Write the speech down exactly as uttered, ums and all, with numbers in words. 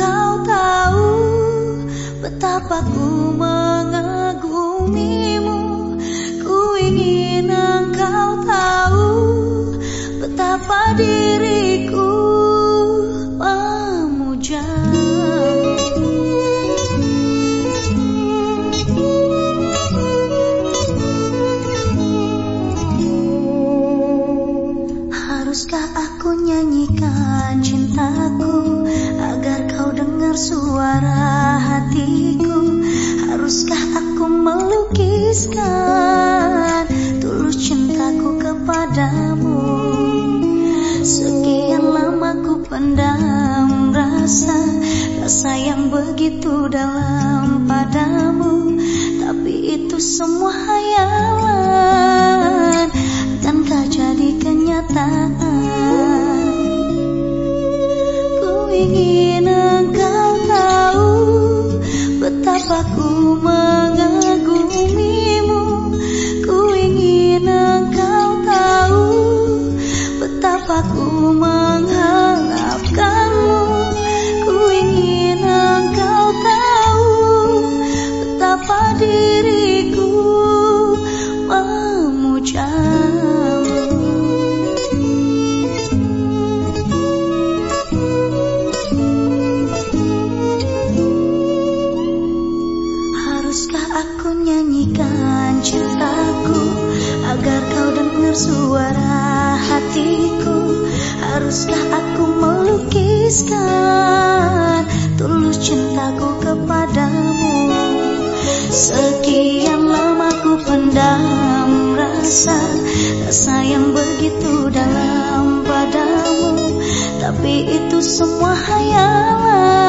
engkau tahu betapa ku mengagumimu. Ku ingin engkau tahu betapa diriku memujamu. Haruskah aku nyanyikan cintaku agar kau dengar suara hatiku? Haruskah aku melukiskan tulus cintaku kepadamu? Sekian lama ku pendam rasa, rasa yang begitu dalam padamu. Tapi itu semua hayalan, akankah jadi kenyataan? Ku ingin engkau tahu betapa ku mengagumimu. Ku ingin engkau tahu betapa ku mengharapkanmu. Ku ingin engkau tahu betapa diriku memujamu. Haruskah aku nyanyikan cintaku agar kau dengar suara hatiku? Haruskah aku melukiskan tulus cintaku kepadamu? Sekian lama ku pendam rasa, rasa yang begitu dalam padamu. Tapi itu semua hayalan,